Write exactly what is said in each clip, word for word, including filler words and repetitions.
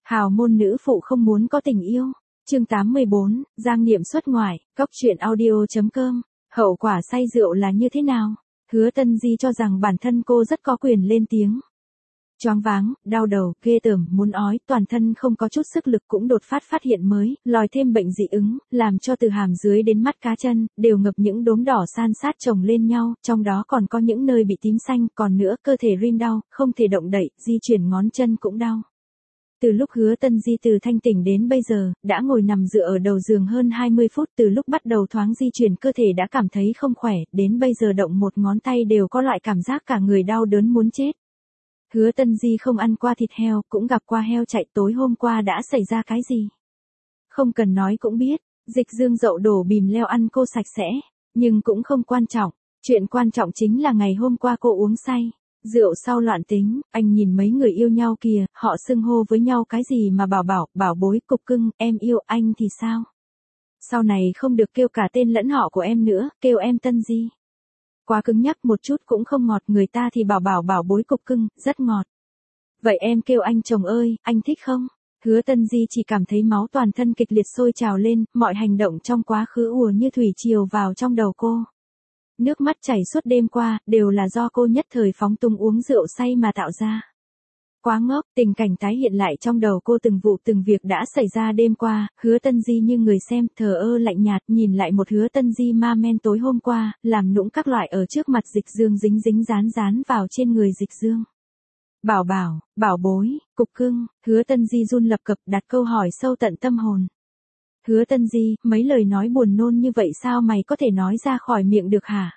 Hào môn nữ phụ không muốn có tình yêu. Chương tám mươi bốn, Giang Niệm xuất ngoại, cóc truyện audio chấm com. Hậu quả say rượu là như thế nào? Hứa Tân Di cho rằng bản thân cô rất có quyền lên tiếng. Choáng váng, đau đầu, ghê tởm, muốn ói, toàn thân không có chút sức lực cũng đột phát phát hiện mới, lòi thêm bệnh dị ứng, làm cho từ hàm dưới đến mắt cá chân, đều ngập những đốm đỏ san sát chồng lên nhau, trong đó còn có những nơi bị tím xanh, còn nữa cơ thể rin đau, không thể động đậy, di chuyển ngón chân cũng đau. Từ lúc Hứa Tân Di từ thanh tỉnh đến bây giờ, đã ngồi nằm dựa ở đầu giường hơn hai mươi phút, từ lúc bắt đầu thoáng di chuyển cơ thể đã cảm thấy không khỏe, đến bây giờ động một ngón tay đều có loại cảm giác cả người đau đớn muốn chết. Hứa Tân Di không ăn qua thịt heo, cũng gặp qua heo chạy, tối hôm qua đã xảy ra cái gì? Không cần nói cũng biết, Dịch Dương dậu đổ bìm leo ăn cô sạch sẽ, nhưng cũng không quan trọng, chuyện quan trọng chính là ngày hôm qua cô uống say. Rượu sau loạn tính, anh nhìn mấy người yêu nhau kìa, họ xưng hô với nhau cái gì mà bảo bảo, bảo bối, cục cưng, em yêu anh thì sao? Sau này không được kêu cả tên lẫn họ của em nữa, kêu em Tân Di. Quá cứng nhắc một chút cũng không ngọt, người ta thì bảo bảo bảo bối cục cưng, rất ngọt. Vậy em kêu anh chồng ơi, anh thích không? Hứa Tân Di chỉ cảm thấy máu toàn thân kịch liệt sôi trào lên, mọi hành động trong quá khứ ùa như thủy triều vào trong đầu cô. Nước mắt chảy suốt đêm qua, đều là do cô nhất thời phóng túng uống rượu say mà tạo ra. Quá ngốc, tình cảnh tái hiện lại trong đầu cô từng vụ từng việc đã xảy ra đêm qua, Hứa Tân Di như người xem, thờ ơ lạnh nhạt, nhìn lại một Hứa Tân Di ma men tối hôm qua, làm nũng các loại ở trước mặt Dịch Dương dính dính dán dán vào trên người Dịch Dương. Bảo bảo, bảo bối, cục cưng, Hứa Tân Di run lập cập đặt câu hỏi sâu tận tâm hồn. Hứa Tân Di, mấy lời nói buồn nôn như vậy sao mày có thể nói ra khỏi miệng được hả?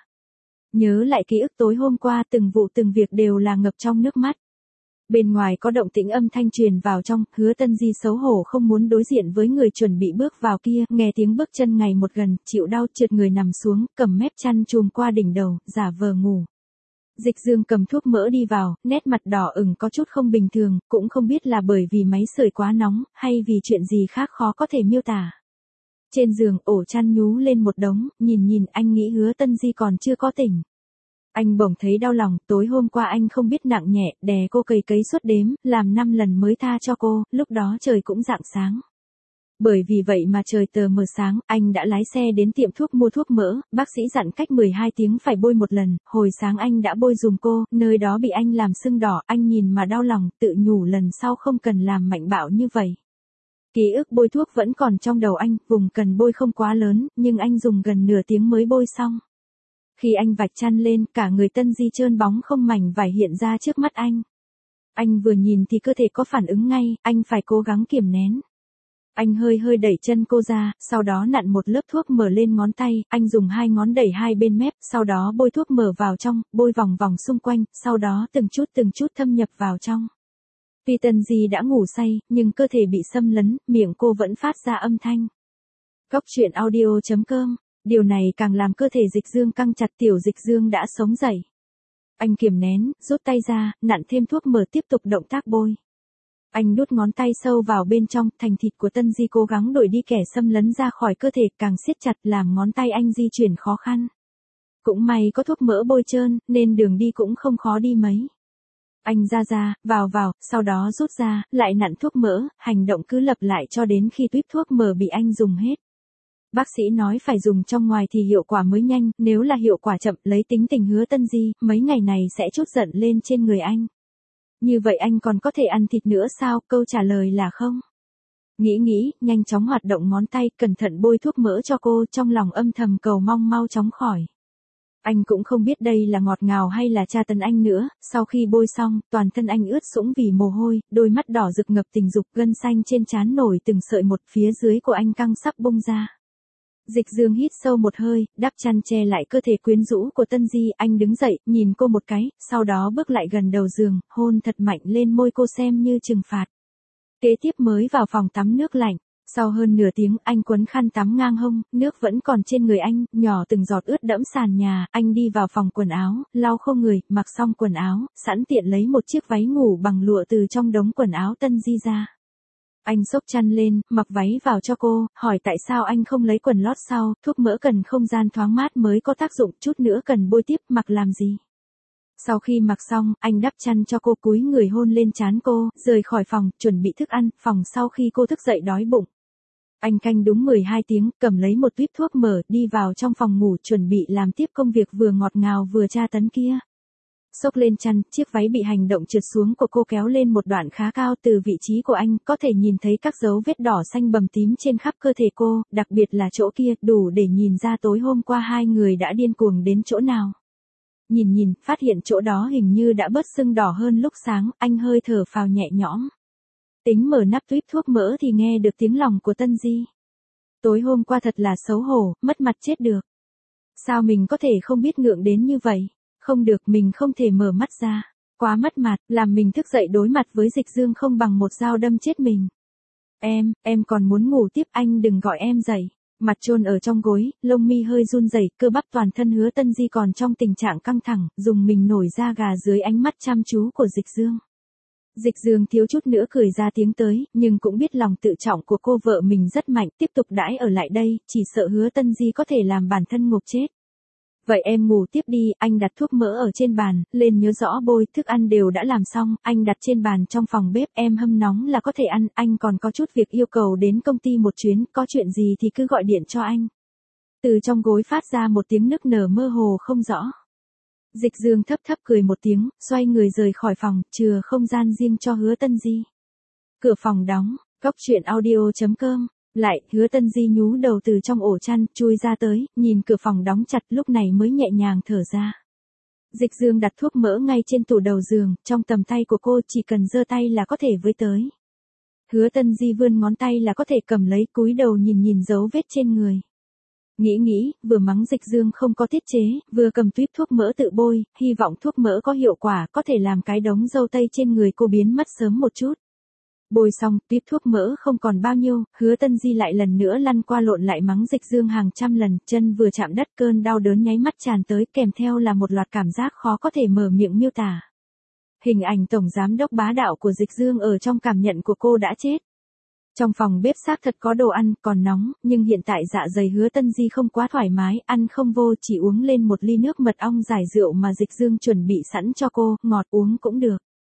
Nhớ lại ký ức tối hôm qua, từng vụ từng việc đều là ngập trong nước mắt. Bên ngoài có động tĩnh âm thanh truyền vào trong, Hứa Tân Di xấu hổ không muốn đối diện với người chuẩn bị bước vào kia, nghe tiếng bước chân ngày một gần, chịu đau trượt người nằm xuống, cầm mép chăn chùm qua đỉnh đầu, giả vờ ngủ. Dịch Dương cầm thuốc mỡ đi vào, nét mặt đỏ ửng có chút không bình thường, cũng không biết là bởi vì máy sưởi quá nóng, hay vì chuyện gì khác khó có thể miêu tả. Trên giường, ổ chăn nhú lên một đống, nhìn nhìn anh nghĩ Hứa Tân Di còn chưa có tỉnh. Anh bỗng thấy đau lòng, tối hôm qua anh không biết nặng nhẹ, đè cô cầy cấy suốt đếm, làm năm lần mới tha cho cô, lúc đó trời cũng rạng sáng. Bởi vì vậy mà trời tờ mờ sáng, anh đã lái xe đến tiệm thuốc mua thuốc mỡ, bác sĩ dặn cách mười hai tiếng phải bôi một lần, hồi sáng anh đã bôi dùm cô, nơi đó bị anh làm sưng đỏ, anh nhìn mà đau lòng, tự nhủ lần sau không cần làm mạnh bạo như vậy. Ký ức bôi thuốc vẫn còn trong đầu anh, vùng cần bôi không quá lớn, nhưng anh dùng gần nửa tiếng mới bôi xong. Khi anh vạch chăn lên, cả người Tân Di trơn bóng không mảnh vải hiện ra trước mắt anh. Anh vừa nhìn thì cơ thể có phản ứng ngay, anh phải cố gắng kiềm nén. Anh hơi hơi đẩy chân cô ra, sau đó nặn một lớp thuốc mỡ lên ngón tay, anh dùng hai ngón đẩy hai bên mép, sau đó bôi thuốc mỡ vào trong, bôi vòng vòng xung quanh, sau đó từng chút từng chút thâm nhập vào trong. Tuy Tân Di đã ngủ say, nhưng cơ thể bị xâm lấn, miệng cô vẫn phát ra âm thanh. Cóc truyện audio chấm com, điều này càng làm cơ thể Dịch Dương căng chặt, tiểu Dịch Dương đã sống dậy. Anh kiềm nén, rút tay ra, nặn thêm thuốc mỡ tiếp tục động tác bôi. Anh đút ngón tay sâu vào bên trong, thành thịt của Tân Di cố gắng đuổi đi kẻ xâm lấn ra khỏi cơ thể, càng siết chặt làm ngón tay anh di chuyển khó khăn. Cũng may có thuốc mỡ bôi trơn, nên đường đi cũng không khó đi mấy. Anh ra ra, vào vào, sau đó rút ra, lại nặn thuốc mỡ, hành động cứ lặp lại cho đến khi tuýp thuốc mỡ bị anh dùng hết. Bác sĩ nói phải dùng trong ngoài thì hiệu quả mới nhanh, nếu là hiệu quả chậm, lấy tính tình Hứa Tân Di, mấy ngày này sẽ trút giận lên trên người anh. Như vậy anh còn có thể ăn thịt nữa sao? Câu trả lời là không. Nghĩ nghĩ, nhanh chóng hoạt động ngón tay, cẩn thận bôi thuốc mỡ cho cô, trong lòng âm thầm cầu mong mau chóng khỏi. Anh cũng không biết đây là ngọt ngào hay là tra tấn anh nữa, sau khi bôi xong, toàn thân anh ướt sũng vì mồ hôi, đôi mắt đỏ rực ngập tình dục, gân xanh trên trán nổi từng sợi một, phía dưới của anh căng sắp bung ra. Dịch Dương hít sâu một hơi, đắp chăn che lại cơ thể quyến rũ của Tân Di, anh đứng dậy, nhìn cô một cái, sau đó bước lại gần đầu giường, hôn thật mạnh lên môi cô xem như trừng phạt. Kế tiếp mới vào phòng tắm nước lạnh, sau hơn nửa tiếng anh quấn khăn tắm ngang hông, nước vẫn còn trên người anh, nhỏ từng giọt ướt đẫm sàn nhà, anh đi vào phòng quần áo, lau khô người, mặc xong quần áo, sẵn tiện lấy một chiếc váy ngủ bằng lụa từ trong đống quần áo Tân Di ra. Anh xốc chăn lên, mặc váy vào cho cô, hỏi tại sao anh không lấy quần lót sau, thuốc mỡ cần không gian thoáng mát mới có tác dụng, chút nữa cần bôi tiếp, mặc làm gì. Sau khi mặc xong, anh đắp chăn cho cô, cúi người hôn lên trán cô, rời khỏi phòng, chuẩn bị thức ăn, phòng sau khi cô thức dậy đói bụng. Anh canh đúng mười hai tiếng, cầm lấy một tuyếp thuốc mở, đi vào trong phòng ngủ, chuẩn bị làm tiếp công việc vừa ngọt ngào vừa tra tấn kia. Xốc lên chăn, chiếc váy bị hành động trượt xuống của cô kéo lên một đoạn khá cao, từ vị trí của anh, có thể nhìn thấy các dấu vết đỏ xanh bầm tím trên khắp cơ thể cô, đặc biệt là chỗ kia, đủ để nhìn ra tối hôm qua hai người đã điên cuồng đến chỗ nào. Nhìn nhìn, phát hiện chỗ đó hình như đã bớt sưng đỏ hơn lúc sáng, anh hơi thở phào nhẹ nhõm. Tính mở nắp tuyếp thuốc mỡ thì nghe được tiếng lòng của Tân Di. Tối hôm qua thật là xấu hổ, mất mặt chết được. Sao mình có thể không biết ngượng đến như vậy? Không được, mình không thể mở mắt ra. Quá mất mặt, làm mình thức dậy đối mặt với Dịch Dương không bằng một dao đâm chết mình. Em, em còn muốn ngủ tiếp, anh đừng gọi em dậy. Mặt chôn ở trong gối, lông mi hơi run rẩy, cơ bắp toàn thân Hứa Tân Di còn trong tình trạng căng thẳng, dùng mình nổi da gà dưới ánh mắt chăm chú của Dịch Dương. Dịch Dương thiếu chút nữa cười ra tiếng tới, nhưng cũng biết lòng tự trọng của cô vợ mình rất mạnh, tiếp tục đãi ở lại đây, chỉ sợ Hứa Tân Di có thể làm bản thân ngộp chết. Vậy em ngủ tiếp đi, anh đặt thuốc mỡ ở trên bàn, lên nhớ rõ bôi, thức ăn đều đã làm xong, anh đặt trên bàn trong phòng bếp, em hâm nóng là có thể ăn, anh còn có chút việc yêu cầu đến công ty một chuyến, có chuyện gì thì cứ gọi điện cho anh. Từ trong gối phát ra một tiếng nức nở mơ hồ không rõ. Dịch Dương thấp thấp cười một tiếng, xoay người rời khỏi phòng, chừa không gian riêng cho Hứa Tân Di. Cửa phòng đóng, Cốc Truyện Audio chấm com. Lại, Hứa Tân Di nhú đầu từ trong ổ chăn, chui ra tới, nhìn cửa phòng đóng chặt, lúc này mới nhẹ nhàng thở ra. Dịch Dương đặt thuốc mỡ ngay trên tủ đầu giường, trong tầm tay của cô chỉ cần giơ tay là có thể với tới. Hứa Tân Di vươn ngón tay là có thể cầm lấy, cúi đầu nhìn nhìn dấu vết trên người. Nghĩ nghĩ, vừa mắng Dịch Dương không có tiết chế, vừa cầm tuyếp thuốc mỡ tự bôi, hy vọng thuốc mỡ có hiệu quả, có thể làm cái đống râu tây trên người cô biến mất sớm một chút. Bôi xong, tuyếp thuốc mỡ không còn bao nhiêu, Hứa Tân Di lại lần nữa lăn qua lộn lại mắng Dịch Dương hàng trăm lần, chân vừa chạm đất cơn đau đớn nháy mắt tràn tới, kèm theo là một loạt cảm giác khó có thể mở miệng miêu tả. Hình ảnh tổng giám đốc bá đạo của Dịch Dương ở trong cảm nhận của cô đã chết. Trong phòng bếp xác thật có đồ ăn, còn nóng, nhưng hiện tại dạ dày Hứa Tân Di không quá thoải mái, ăn không vô, chỉ uống lên một ly nước mật ong giải rượu mà Dịch Dương chuẩn bị sẵn cho cô, ngọt uống cũng được.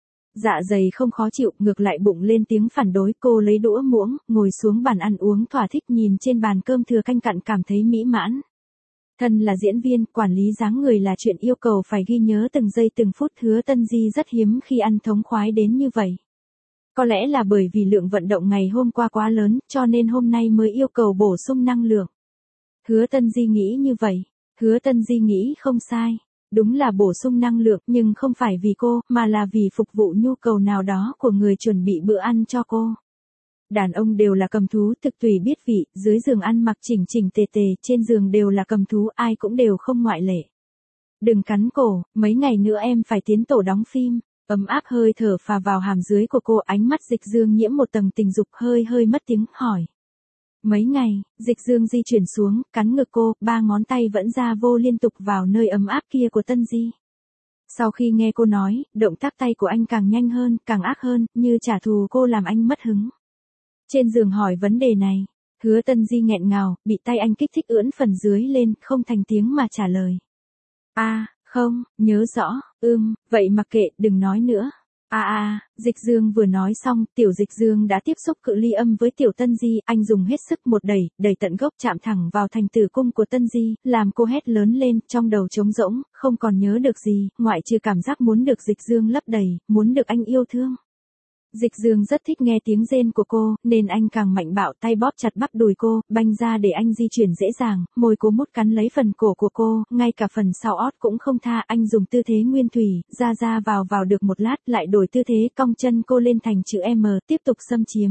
Dạ dày không khó chịu, ngược lại bụng lên tiếng phản đối, cô lấy đũa muỗng, ngồi xuống bàn ăn uống thỏa thích, nhìn trên bàn cơm thừa canh cặn cảm thấy mỹ mãn. Thân là diễn viên, quản lý dáng người là chuyện yêu cầu phải ghi nhớ từng giây từng phút, Hứa Tân Di rất hiếm khi ăn thống khoái đến như vậy. Có lẽ là bởi vì lượng vận động ngày hôm qua quá lớn, cho nên hôm nay mới yêu cầu bổ sung năng lượng. Hứa Tân Di nghĩ như vậy. Hứa Tân Di nghĩ không sai. Đúng là bổ sung năng lượng, nhưng không phải vì cô, mà là vì phục vụ nhu cầu nào đó của người chuẩn bị bữa ăn cho cô. Đàn ông đều là cầm thú, thực tùy biết vị, dưới giường ăn mặc chỉnh chỉnh tề tề, trên giường đều là cầm thú, ai cũng đều không ngoại lệ. Đừng cắn cổ, mấy ngày nữa em phải tiến tổ đóng phim. Ấm áp hơi thở phà vào hàm dưới của cô, ánh mắt Dịch Dương nhiễm một tầng tình dục, hơi hơi mất tiếng, hỏi. Mấy ngày, Dịch Dương di chuyển xuống, cắn ngực cô, ba ngón tay vẫn ra vô liên tục vào nơi ấm áp kia của Tân Di. Sau khi nghe cô nói, động tác tay của anh càng nhanh hơn, càng ác hơn, như trả thù cô làm anh mất hứng. Trên giường hỏi vấn đề này, Hứa Tân Di nghẹn ngào, bị tay anh kích thích ưỡn phần dưới lên, không thành tiếng mà trả lời. A, à, không, nhớ rõ, ưm, vậy mặc kệ, đừng nói nữa. À à, Dịch Dương vừa nói xong, tiểu Dịch Dương đã tiếp xúc cự ly âm với tiểu Tân Di, anh dùng hết sức một đẩy, đẩy tận gốc chạm thẳng vào thành tử cung của Tân Di, làm cô hét lớn lên, trong đầu trống rỗng, không còn nhớ được gì, ngoại trừ cảm giác muốn được Dịch Dương lấp đầy, muốn được anh yêu thương. Dịch Dương rất thích nghe tiếng rên của cô, nên anh càng mạnh bạo, tay bóp chặt bắp đùi cô, banh ra để anh di chuyển dễ dàng, môi cố mút cắn lấy phần cổ của cô, ngay cả phần sau ót cũng không tha, anh dùng tư thế nguyên thủy, ra ra vào vào được một lát, lại đổi tư thế, cong chân cô lên thành chữ M, tiếp tục xâm chiếm.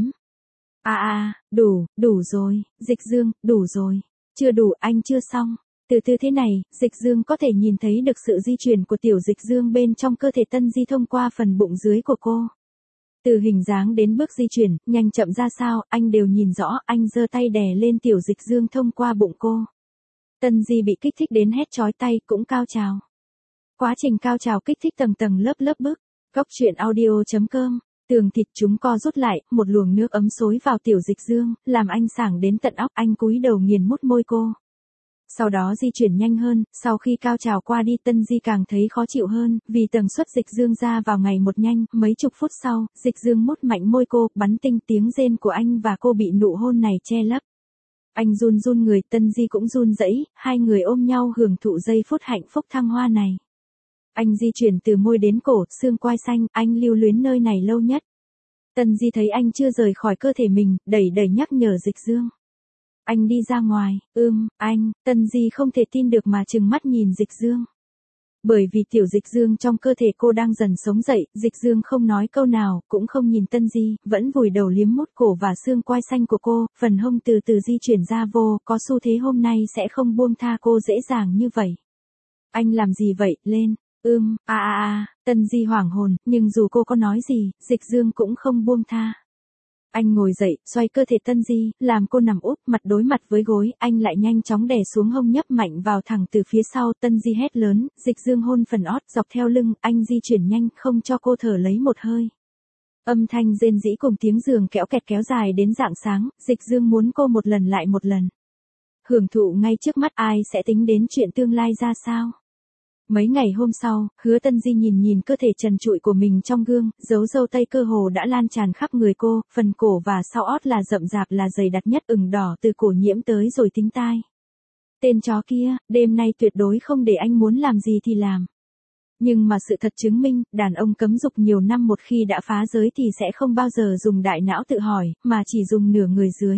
À à, đủ, đủ rồi, Dịch Dương, đủ rồi. Chưa đủ, anh chưa xong. Từ tư thế này, Dịch Dương có thể nhìn thấy được sự di chuyển của tiểu Dịch Dương bên trong cơ thể Tân Di thông qua phần bụng dưới của cô. Từ hình dáng đến bước di chuyển, nhanh chậm ra sao, anh đều nhìn rõ, anh giơ tay đè lên tiểu Dịch Dương thông qua bụng cô. Tân Di bị kích thích đến hét chói tay, cũng cao trào. Quá trình cao trào kích thích tầng tầng lớp lớp bước. Cốc Truyện Audio chấm com. Tường thịt chúng co rút lại, một luồng nước ấm xối vào tiểu Dịch Dương, làm anh sảng đến tận óc, anh cúi đầu nghiền mút môi cô. Sau đó di chuyển nhanh hơn, sau khi cao trào qua đi Tân Di càng thấy khó chịu hơn, vì tần suất dịch dương ra vào ngày một nhanh, mấy chục phút sau, dịch dương mút mạnh môi cô, bắn tinh tiếng rên của anh và cô bị nụ hôn này che lấp. Anh run run người, Tân Di cũng run rẩy, hai người ôm nhau hưởng thụ giây phút hạnh phúc thăng hoa này. Anh di chuyển từ môi đến cổ, xương quai xanh, anh lưu luyến nơi này lâu nhất. Tân Di thấy anh chưa rời khỏi cơ thể mình, đẩy đẩy nhắc nhở dịch dương. Anh đi ra ngoài, ưm, anh, Tân Di không thể tin được mà trừng mắt nhìn dịch dương. Bởi vì tiểu dịch dương trong cơ thể cô đang dần sống dậy, dịch dương không nói câu nào, cũng không nhìn Tân Di, vẫn vùi đầu liếm mút cổ và xương quai xanh của cô, phần hông từ từ di chuyển ra vô, có xu thế hôm nay sẽ không buông tha cô dễ dàng như vậy. Anh làm gì vậy, lên, ưm, a a a, Tân Di hoảng hồn, nhưng dù cô có nói gì, dịch dương cũng không buông tha. Anh ngồi dậy, xoay cơ thể Tân Di, làm cô nằm úp, mặt đối mặt với gối, anh lại nhanh chóng đè xuống hông nhấp mạnh vào thẳng từ phía sau, Tân Di hét lớn, dịch dương hôn phần ót dọc theo lưng, anh di chuyển nhanh, không cho cô thở lấy một hơi. Âm thanh rên rỉ cùng tiếng giường kéo kẹt kéo dài đến rạng sáng, dịch dương muốn cô một lần lại một lần. Hưởng thụ ngay trước mắt, ai sẽ tính đến chuyện tương lai ra sao? Mấy ngày hôm sau, Hứa Tân Di nhìn nhìn cơ thể trần trụi của mình trong gương, dấu râu tây cơ hồ đã lan tràn khắp người cô, phần cổ và sau ót là rậm rạp là dày đặc nhất, ửng đỏ từ cổ nhiễm tới rồi tính tai. Tên chó kia, đêm nay tuyệt đối không để anh muốn làm gì thì làm. Nhưng mà sự thật chứng minh, đàn ông cấm dục nhiều năm một khi đã phá giới thì sẽ không bao giờ dùng đại não tự hỏi, mà chỉ dùng nửa người dưới.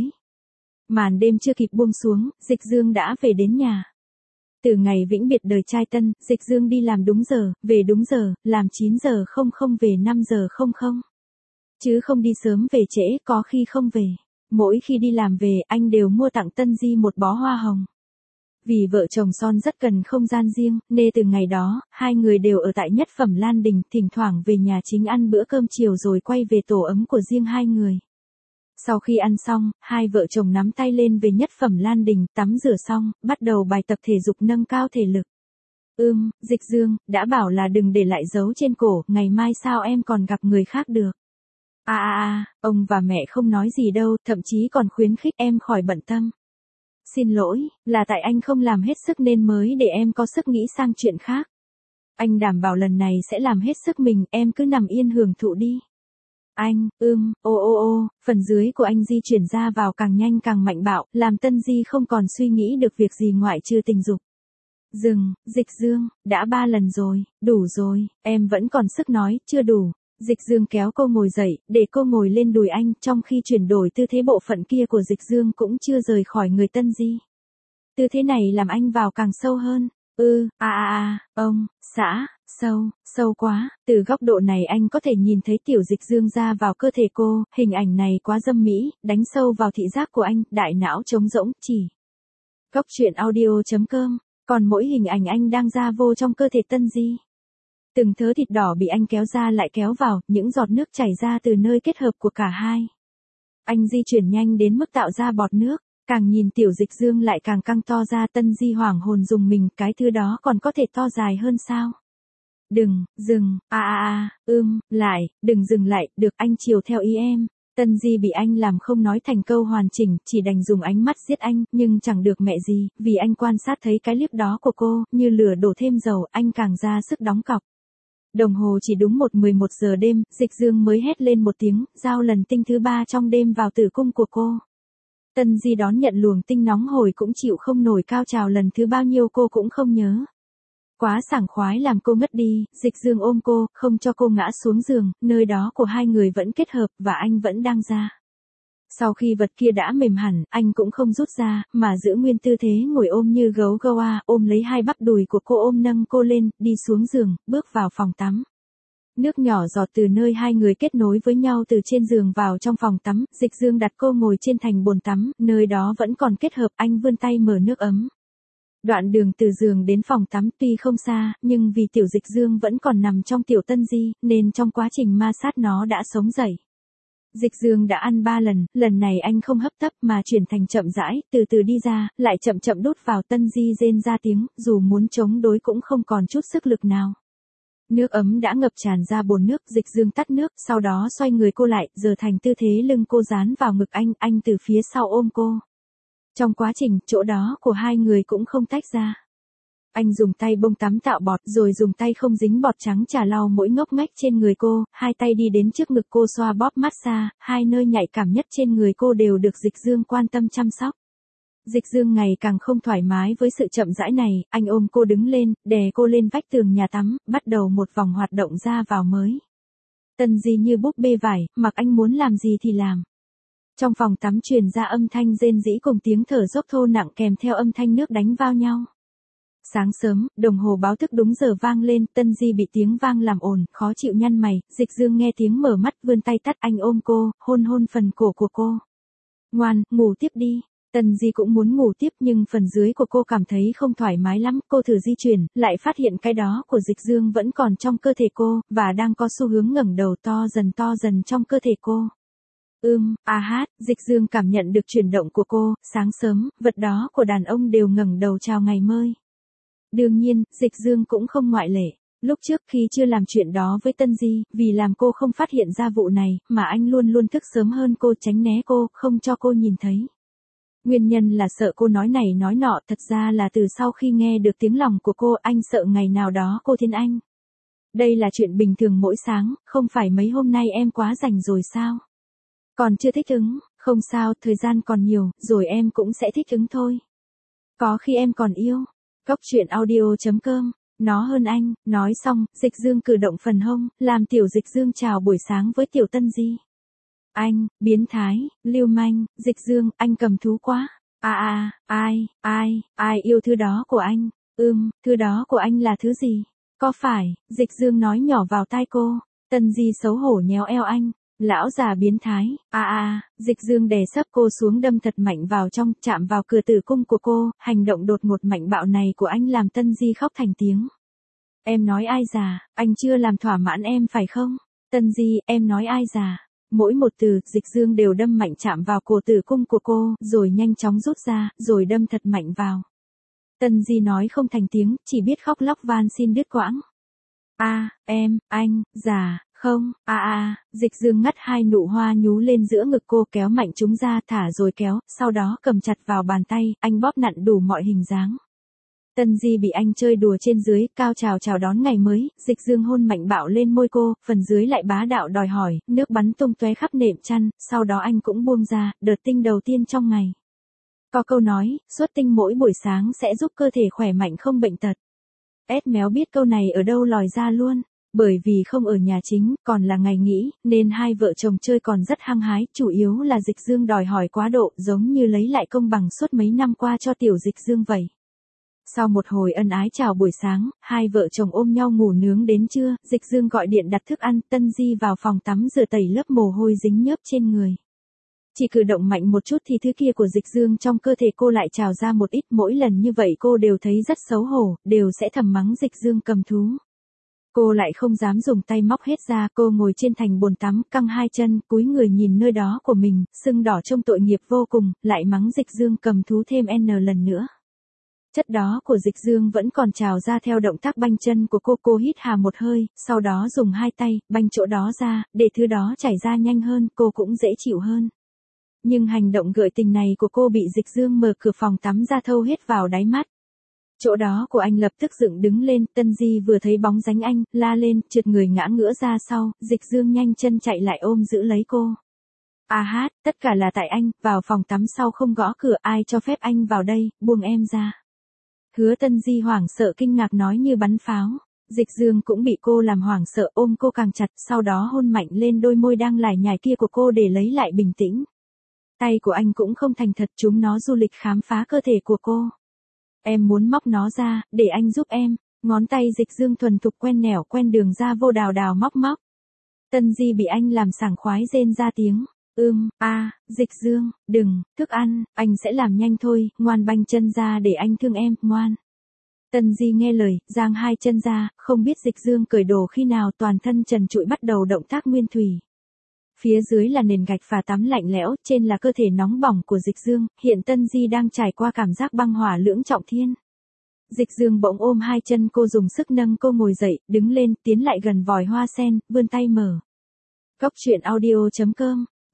Màn đêm chưa kịp buông xuống, Dịch Dương đã về đến nhà. Từ ngày vĩnh biệt đời trai tân, Dịch Dương đi làm đúng giờ, về đúng giờ, làm chín giờ không không về năm giờ không không. Chứ không đi sớm về trễ, có khi không về. Mỗi khi đi làm về, anh đều mua tặng Tân Di một bó hoa hồng. Vì vợ chồng son rất cần không gian riêng, nên từ ngày đó, hai người đều ở tại Nhất Phẩm Lan Đình, thỉnh thoảng về nhà chính ăn bữa cơm chiều rồi quay về tổ ấm của riêng hai người. Sau khi ăn xong, hai vợ chồng nắm tay lên về Nhất Phẩm Lan Đình, tắm rửa xong, bắt đầu bài tập thể dục nâng cao thể lực. Ưm, Dịch Dương, đã bảo là đừng để lại dấu trên cổ, ngày mai sao em còn gặp người khác được. À à à, ông và mẹ không nói gì đâu, thậm chí còn khuyến khích em khỏi bận tâm. Xin lỗi, là tại anh không làm hết sức nên mới để em có sức nghĩ sang chuyện khác. Anh đảm bảo lần này sẽ làm hết sức mình, em cứ nằm yên hưởng thụ đi. Anh, ưm, ô ô ô, phần dưới của anh di chuyển ra vào càng nhanh càng mạnh bạo, làm Tân Di không còn suy nghĩ được việc gì ngoại trừ tình dục. Dừng, Dịch Dương, đã ba lần rồi, đủ rồi, em vẫn còn sức nói, chưa đủ. Dịch Dương kéo cô ngồi dậy, để cô ngồi lên đùi anh, trong khi chuyển đổi tư thế bộ phận kia của Dịch Dương cũng chưa rời khỏi người Tân Di. Tư thế này làm anh vào càng sâu hơn. Ư, a a a, ông, xã, sâu, sâu quá, từ góc độ này anh có thể nhìn thấy tiểu Dịch Dương ra vào cơ thể cô, hình ảnh này quá dâm mỹ, đánh sâu vào thị giác của anh, đại não trống rỗng, chỉ. Góc truyện audio chấm com, còn mỗi hình ảnh anh đang ra vô trong cơ thể Tân Di. Từng thớ thịt đỏ bị anh kéo ra lại kéo vào, những giọt nước chảy ra từ nơi kết hợp của cả hai. Anh di chuyển nhanh đến mức tạo ra bọt nước. Càng nhìn tiểu Dịch Dương lại càng căng to ra, Tân Di hoảng hồn dùng mình, cái thứ đó còn có thể to dài hơn sao? Đừng, dừng, a a a, ưm, lại, đừng dừng lại, được anh chiều theo ý em. Tân Di bị anh làm không nói thành câu hoàn chỉnh, chỉ đành dùng ánh mắt giết anh, nhưng chẳng được mẹ gì, vì anh quan sát thấy cái liếc đó của cô, như lửa đổ thêm dầu, anh càng ra sức đóng cọc. Đồng hồ chỉ đúng một mười một giờ đêm, Dịch Dương mới hét lên một tiếng, giao lần tinh thứ ba trong đêm vào tử cung của cô. Tân Di đón nhận luồng tinh nóng hổi cũng chịu không nổi, cao trào lần thứ bao nhiêu cô cũng không nhớ. Quá sảng khoái làm cô ngất đi, Dịch Dương ôm cô, không cho cô ngã xuống giường, nơi đó của hai người vẫn kết hợp, và anh vẫn đang ra. Sau khi vật kia đã mềm hẳn, anh cũng không rút ra, mà giữ nguyên tư thế ngồi ôm như gấu goa, ôm lấy hai bắp đùi của cô, ôm nâng cô lên, đi xuống giường, bước vào phòng tắm. Nước nhỏ giọt từ nơi hai người kết nối với nhau từ trên giường vào trong phòng tắm, Dịch Dương đặt cô ngồi trên thành bồn tắm, nơi đó vẫn còn kết hợp, anh vươn tay mở nước ấm. Đoạn đường từ giường đến phòng tắm tuy không xa, nhưng vì tiểu Dịch Dương vẫn còn nằm trong tiểu Tân Di, nên trong quá trình ma sát nó đã sống dậy. Dịch Dương đã ăn ba lần, lần này anh không hấp tấp mà chuyển thành chậm rãi, từ từ đi ra, lại chậm chậm đút vào. Tân Di rên ra tiếng, dù muốn chống đối cũng không còn chút sức lực nào. Nước ấm đã ngập tràn ra bồn nước, Dịch Dương tắt nước, sau đó xoay người cô lại, giờ thành tư thế lưng cô dán vào ngực anh, anh từ phía sau ôm cô. Trong quá trình, chỗ đó của hai người cũng không tách ra. Anh dùng tay bông tắm tạo bọt rồi dùng tay không dính bọt trắng chà lau mỗi ngóc ngách trên người cô, hai tay đi đến trước ngực cô xoa bóp massage, hai nơi nhạy cảm nhất trên người cô đều được Dịch Dương quan tâm chăm sóc. Dịch Dương ngày càng không thoải mái với sự chậm rãi này, anh ôm cô đứng lên, đè cô lên vách tường nhà tắm, bắt đầu một vòng hoạt động ra vào mới. Tân Di như búp bê vải, mặc anh muốn làm gì thì làm. Trong phòng tắm truyền ra âm thanh rên rỉ cùng tiếng thở dốc thô nặng kèm theo âm thanh nước đánh vào nhau. Sáng sớm, đồng hồ báo thức đúng giờ vang lên, Tân Di bị tiếng vang làm ồn, khó chịu nhăn mày, Dịch Dương nghe tiếng mở mắt vươn tay tắt anh ôm cô, hôn hôn phần cổ của cô. Ngoan, ngủ tiếp đi. Tân Di cũng muốn ngủ tiếp nhưng phần dưới của cô cảm thấy không thoải mái lắm, cô thử di chuyển, lại phát hiện cái đó của Dịch Dương vẫn còn trong cơ thể cô, và đang có xu hướng ngẩng đầu to dần to dần trong cơ thể cô. Ưm, a hát, Dịch Dương cảm nhận được chuyển động của cô, sáng sớm, vật đó của đàn ông đều ngẩng đầu chào ngày mới. Đương nhiên, Dịch Dương cũng không ngoại lệ. Lúc trước khi chưa làm chuyện đó với Tân Di, vì làm cô không phát hiện ra vụ này, mà anh luôn luôn thức sớm hơn cô tránh né cô, không cho cô nhìn thấy. Nguyên nhân là sợ cô nói này nói nọ, thật ra là từ sau khi nghe được tiếng lòng của cô, anh sợ ngày nào đó cô thiên anh. Đây là chuyện bình thường mỗi sáng, không phải mấy hôm nay em quá rảnh rồi sao? Còn chưa thích ứng, không sao, thời gian còn nhiều, rồi em cũng sẽ thích ứng thôi. Có khi em còn yêu. Cốc truyện audio chấm com, nó hơn anh, nói xong, Dịch Dương cử động phần hông, làm tiểu Dịch Dương chào buổi sáng với tiểu Tân Di. Anh, biến thái, lưu manh, Dịch Dương, anh cầm thú quá. À à, ai, ai, ai yêu thứ đó của anh? Ừm, thứ đó của anh là thứ gì? Có phải, Dịch Dương nói nhỏ vào tai cô. Tân Di xấu hổ nhéo eo anh. Lão già biến thái, à à, Dịch Dương đè sấp cô xuống đâm thật mạnh vào trong, chạm vào cửa tử cung của cô, hành động đột ngột mạnh bạo này của anh làm Tân Di khóc thành tiếng. Em nói ai già, anh chưa làm thỏa mãn em phải không? Tân Di, em nói ai già? Mỗi một từ, Dịch Dương đều đâm mạnh chạm vào cổ tử cung của cô, rồi nhanh chóng rút ra, rồi đâm thật mạnh vào. Tân Di nói không thành tiếng, chỉ biết khóc lóc van xin đứt quãng. A, à, em, anh, già. Không, a à, a, à, Dịch Dương ngắt hai nụ hoa nhú lên giữa ngực cô kéo mạnh chúng ra thả rồi kéo, sau đó cầm chặt vào bàn tay, anh bóp nặn đủ mọi hình dáng. Tân Di bị anh chơi đùa trên dưới, cao trào chào đón ngày mới, Dịch Dương hôn mạnh bạo lên môi cô, phần dưới lại bá đạo đòi hỏi, nước bắn tung tóe khắp nệm chăn, sau đó anh cũng buông ra, đợt tinh đầu tiên trong ngày. Có câu nói, xuất tinh mỗi buổi sáng sẽ giúp cơ thể khỏe mạnh không bệnh tật. Ed méo biết câu này ở đâu lòi ra luôn. Bởi vì không ở nhà chính, còn là ngày nghỉ, nên hai vợ chồng chơi còn rất hăng hái, chủ yếu là Dịch Dương đòi hỏi quá độ, giống như lấy lại công bằng suốt mấy năm qua cho tiểu Dịch Dương vậy. Sau một hồi ân ái chào buổi sáng, hai vợ chồng ôm nhau ngủ nướng đến trưa, Dịch Dương gọi điện đặt thức ăn, Tân Di vào phòng tắm rửa tẩy lớp mồ hôi dính nhớp trên người. Chỉ cử động mạnh một chút thì thứ kia của Dịch Dương trong cơ thể cô lại trào ra một ít, mỗi lần như vậy cô đều thấy rất xấu hổ, đều sẽ thầm mắng Dịch Dương cầm thú. Cô lại không dám dùng tay móc hết ra, cô ngồi trên thành bồn tắm, căng hai chân, cúi người nhìn nơi đó của mình, sưng đỏ trông tội nghiệp vô cùng, lại mắng Dịch Dương cầm thú thêm n lần nữa. Chất đó của Dịch Dương vẫn còn trào ra theo động tác banh chân của cô, cô hít hà một hơi, sau đó dùng hai tay, banh chỗ đó ra, để thứ đó chảy ra nhanh hơn, cô cũng dễ chịu hơn. Nhưng hành động gợi tình này của cô bị Dịch Dương mở cửa phòng tắm ra thâu hết vào đáy mắt. Chỗ đó của anh lập tức dựng đứng lên, Tân Di vừa thấy bóng dáng anh, la lên, trượt người ngã ngửa ra sau, Dịch Dương nhanh chân chạy lại ôm giữ lấy cô. A hát, tất cả là tại anh, vào phòng tắm sau không gõ cửa, ai cho phép anh vào đây, buông em ra. Hứa Tân Di hoảng sợ kinh ngạc nói như bắn pháo. Dịch Dương cũng bị cô làm hoảng sợ, ôm cô càng chặt, sau đó hôn mạnh lên đôi môi đang lải nhải kia của cô để lấy lại bình tĩnh. Tay của anh cũng không thành thật, chúng nó du lịch khám phá cơ thể của cô. Em muốn móc nó ra, để anh giúp em. Ngón tay Dịch Dương thuần thục quen nẻo quen đường ra vô đào đào móc móc. Tân Di bị anh làm sảng khoái rên ra tiếng. Ưm, a, à, Dịch Dương, đừng, thức ăn, anh sẽ làm nhanh thôi, ngoan banh chân ra để anh thương em, ngoan. Tân Di nghe lời, giang hai chân ra, không biết Dịch Dương cởi đồ khi nào, toàn thân trần trụi bắt đầu động tác nguyên thủy. Phía dưới là nền gạch phà tắm lạnh lẽo, trên là cơ thể nóng bỏng của Dịch Dương, hiện Tân Di đang trải qua cảm giác băng hỏa lưỡng trọng thiên. Dịch Dương bỗng ôm hai chân cô dùng sức nâng cô ngồi dậy, đứng lên, tiến lại gần vòi hoa sen, vươn tay mở. Cốc truyện audio chấm com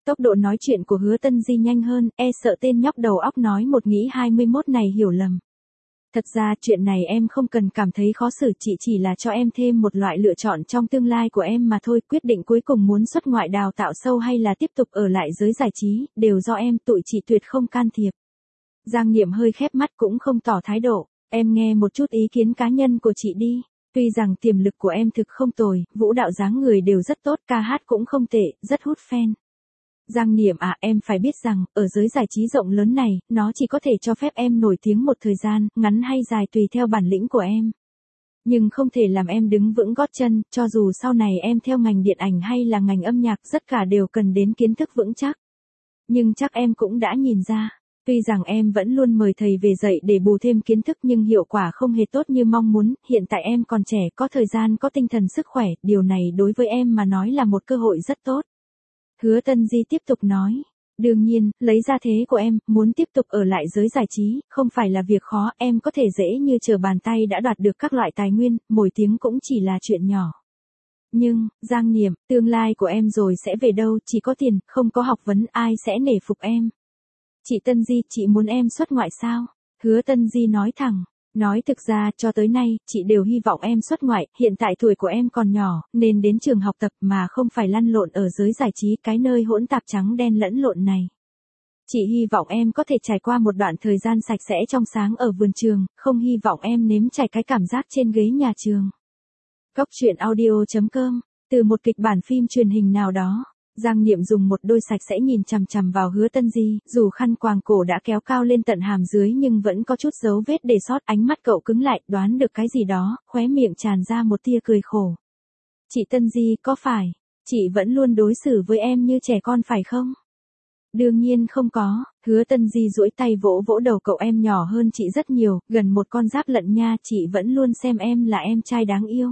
Tốc độ nói chuyện của Hứa Tân Di nhanh hơn, e sợ tên nhóc đầu óc nói một nghĩ hai mươi mốt này hiểu lầm. Thật ra chuyện này em không cần cảm thấy khó xử, chị chỉ là cho em thêm một loại lựa chọn trong tương lai của em mà thôi, quyết định cuối cùng muốn xuất ngoại đào tạo sâu hay là tiếp tục ở lại giới giải trí, đều do em, tụi chị tuyệt không can thiệp. Giang Niệm hơi khép mắt cũng không tỏ thái độ, em nghe một chút ý kiến cá nhân của chị đi. Tuy rằng tiềm lực của em thực không tồi, vũ đạo dáng người đều rất tốt, ca hát cũng không tệ, rất hút fan. Giang Niệm à, em phải biết rằng, ở giới giải trí rộng lớn này, nó chỉ có thể cho phép em nổi tiếng một thời gian, ngắn hay dài tùy theo bản lĩnh của em. Nhưng không thể làm em đứng vững gót chân, cho dù sau này em theo ngành điện ảnh hay là ngành âm nhạc, tất cả đều cần đến kiến thức vững chắc. Nhưng chắc em cũng đã nhìn ra, tuy rằng em vẫn luôn mời thầy về dạy để bù thêm kiến thức nhưng hiệu quả không hề tốt như mong muốn, hiện tại em còn trẻ, có thời gian, có tinh thần sức khỏe, điều này đối với em mà nói là một cơ hội rất tốt. Hứa Tân Di tiếp tục nói, đương nhiên, lấy ra thế của em, muốn tiếp tục ở lại giới giải trí, không phải là việc khó, em có thể dễ như trở bàn tay đã đoạt được các loại tài nguyên, nổi tiếng cũng chỉ là chuyện nhỏ. Nhưng, Giang Niệm, tương lai của em rồi sẽ về đâu, chỉ có tiền, không có học vấn, ai sẽ nể phục em. Chị Tân Di, chị muốn em xuất ngoại sao? Hứa Tân Di nói thẳng. Nói thực ra, cho tới nay, chị đều hy vọng em xuất ngoại, hiện tại tuổi của em còn nhỏ, nên đến trường học tập mà không phải lăn lộn ở giới giải trí, cái nơi hỗn tạp trắng đen lẫn lộn này. Chị hy vọng em có thể trải qua một đoạn thời gian sạch sẽ trong sáng ở vườn trường, không hy vọng em nếm trải cái cảm giác trên ghế nhà trường. Góc truyện audio chấm com, từ một kịch bản phim truyền hình nào đó. Giang Niệm dùng một đôi sạch sẽ nhìn chằm chằm vào Hứa Tân Di, dù khăn quàng cổ đã kéo cao lên tận hàm dưới nhưng vẫn có chút dấu vết để sót, ánh mắt cậu cứng lại, đoán được cái gì đó, khóe miệng tràn ra một tia cười khổ. Chị Tân Di, có phải, chị vẫn luôn đối xử với em như trẻ con phải không? Đương nhiên không có, Hứa Tân Di duỗi tay vỗ vỗ đầu cậu, em nhỏ hơn chị rất nhiều, gần một con giáp lận nha, chị vẫn luôn xem em là em trai đáng yêu.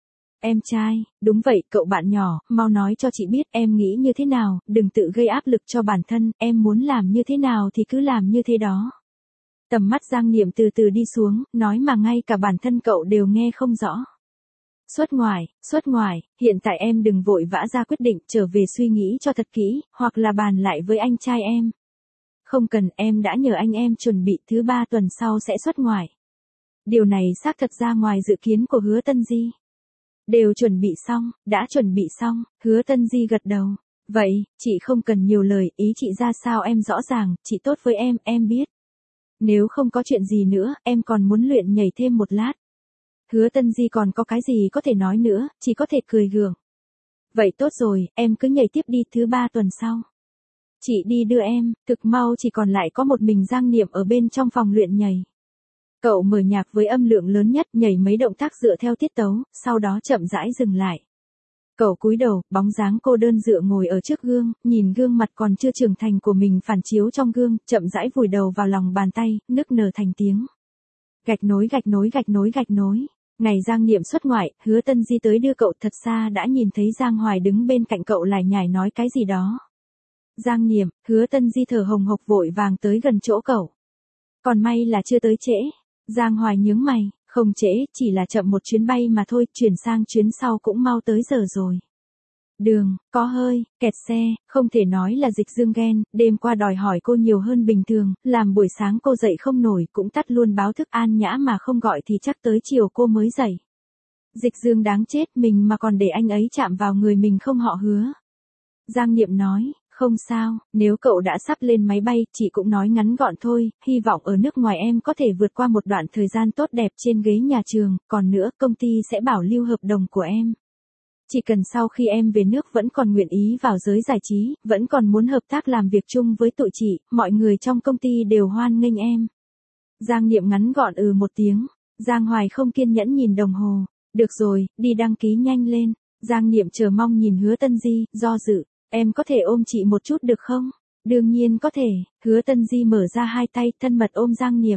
Em trai, đúng vậy, cậu bạn nhỏ, mau nói cho chị biết em nghĩ như thế nào, đừng tự gây áp lực cho bản thân, em muốn làm như thế nào thì cứ làm như thế đó. Tầm mắt Giang Niệm từ từ đi xuống, nói mà ngay cả bản thân cậu đều nghe không rõ. Xuất ngoại, xuất ngoại, hiện tại em đừng vội vã ra quyết định, trở về suy nghĩ cho thật kỹ, hoặc là bàn lại với anh trai em. Không cần, em đã nhờ anh em chuẩn bị, thứ ba tuần sau sẽ xuất ngoại. Điều này xác thật ra ngoài dự kiến của Hứa Tân Di. Đều chuẩn bị xong, đã chuẩn bị xong, Hứa Tân Di gật đầu. Vậy, chị không cần nhiều lời, ý chị ra sao em rõ ràng, chị tốt với em, em biết. Nếu không có chuyện gì nữa, em còn muốn luyện nhảy thêm một lát. Hứa Tân Di còn có cái gì có thể nói nữa, chỉ có thể cười gượng. Vậy tốt rồi, em cứ nhảy tiếp đi, thứ ba tuần sau. Chị đi đưa em, thực mau chỉ còn lại có một mình Giang Niệm ở bên trong phòng luyện nhảy. Cậu mở nhạc với âm lượng lớn nhất, nhảy mấy động tác dựa theo tiết tấu, sau đó chậm rãi dừng lại. Cậu cúi đầu, bóng dáng cô đơn dựa ngồi ở trước gương, nhìn gương mặt còn chưa trưởng thành của mình phản chiếu trong gương, chậm rãi vùi đầu vào lòng bàn tay, nức nở thành tiếng. Gạch nối gạch nối gạch nối gạch nối. Ngày Giang Niệm xuất ngoại, Hứa Tân Di tới đưa cậu, thật xa đã nhìn thấy Giang Hoài đứng bên cạnh cậu lải nhải nói cái gì đó. Giang Niệm, Hứa Tân Di thở hồng hộc vội vàng tới gần chỗ cậu. Còn may là chưa tới trễ. Giang Hoài nhướng mày, không trễ, chỉ là chậm một chuyến bay mà thôi, chuyển sang chuyến sau cũng mau tới giờ rồi. Đường, có hơi, kẹt xe, không thể nói là Dịch Dương ghen, đêm qua đòi hỏi cô nhiều hơn bình thường, làm buổi sáng cô dậy không nổi, cũng tắt luôn báo thức An Nhã mà không gọi thì chắc tới chiều cô mới dậy. Dịch Dương đáng chết, mình mà còn để anh ấy chạm vào người mình không họ Hứa. Giang Niệm nói, không sao, nếu cậu đã sắp lên máy bay, chị cũng nói ngắn gọn thôi, hy vọng ở nước ngoài em có thể vượt qua một đoạn thời gian tốt đẹp trên ghế nhà trường, còn nữa công ty sẽ bảo lưu hợp đồng của em. Chỉ cần sau khi em về nước vẫn còn nguyện ý vào giới giải trí, vẫn còn muốn hợp tác làm việc chung với tụi chị, mọi người trong công ty đều hoan nghênh em. Giang Niệm ngắn gọn ừ một tiếng, Giang Hoài không kiên nhẫn nhìn đồng hồ, được rồi, đi đăng ký nhanh lên. Giang Niệm chờ mong nhìn Hứa Tân Di, do dự. Em có thể ôm chị một chút được không? Đương nhiên có thể, Hứa Tân Di mở ra hai tay, thân mật ôm Giang Niệm.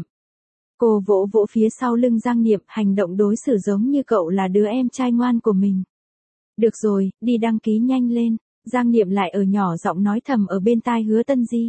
Cô vỗ vỗ phía sau lưng Giang Niệm, hành động đối xử giống như cậu là đứa em trai ngoan của mình. Được rồi, đi đăng ký nhanh lên. Giang Niệm lại ở nhỏ giọng nói thầm ở bên tai Hứa Tân Di.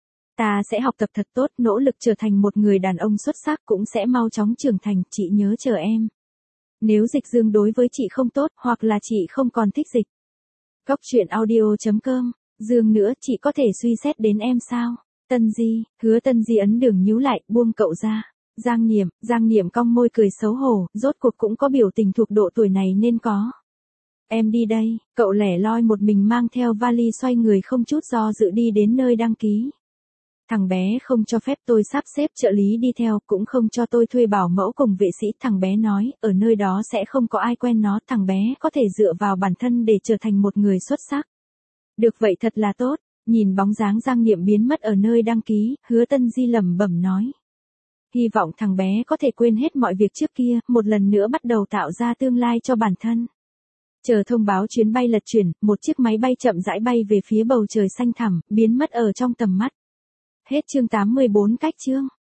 Ta sẽ học tập thật tốt, nỗ lực trở thành một người đàn ông xuất sắc, cũng sẽ mau chóng trưởng thành, chị nhớ chờ em. Nếu Dịch Dương đối với chị không tốt, hoặc là chị không còn thích Dịch. Góc truyện audio chấm com Dương nữa, chị có thể suy xét đến em sao? Tân Di, Hứa Tân Di ấn đường nhíu lại, buông cậu ra. Giang Niệm, Giang Niệm cong môi cười xấu hổ, rốt cuộc cũng có biểu tình thuộc độ tuổi này nên có. Em đi đây, cậu lẻ loi một mình mang theo vali xoay người không chút do dự đi đến nơi đăng ký. Thằng bé không cho phép tôi sắp xếp trợ lý đi theo, cũng không cho tôi thuê bảo mẫu cùng vệ sĩ. Thằng bé nói, ở nơi đó sẽ không có ai quen nó, thằng bé có thể dựa vào bản thân để trở thành một người xuất sắc. Được vậy thật là tốt, nhìn bóng dáng Giang Niệm biến mất ở nơi đăng ký, Hứa Tân Di lẩm bẩm nói. Hy vọng thằng bé có thể quên hết mọi việc trước kia, một lần nữa bắt đầu tạo ra tương lai cho bản thân. Chờ thông báo chuyến bay lật chuyển, một chiếc máy bay chậm rãi bay về phía bầu trời xanh thẳm, biến mất ở trong tầm mắt. Hết chương tám mươi bốn cách chương.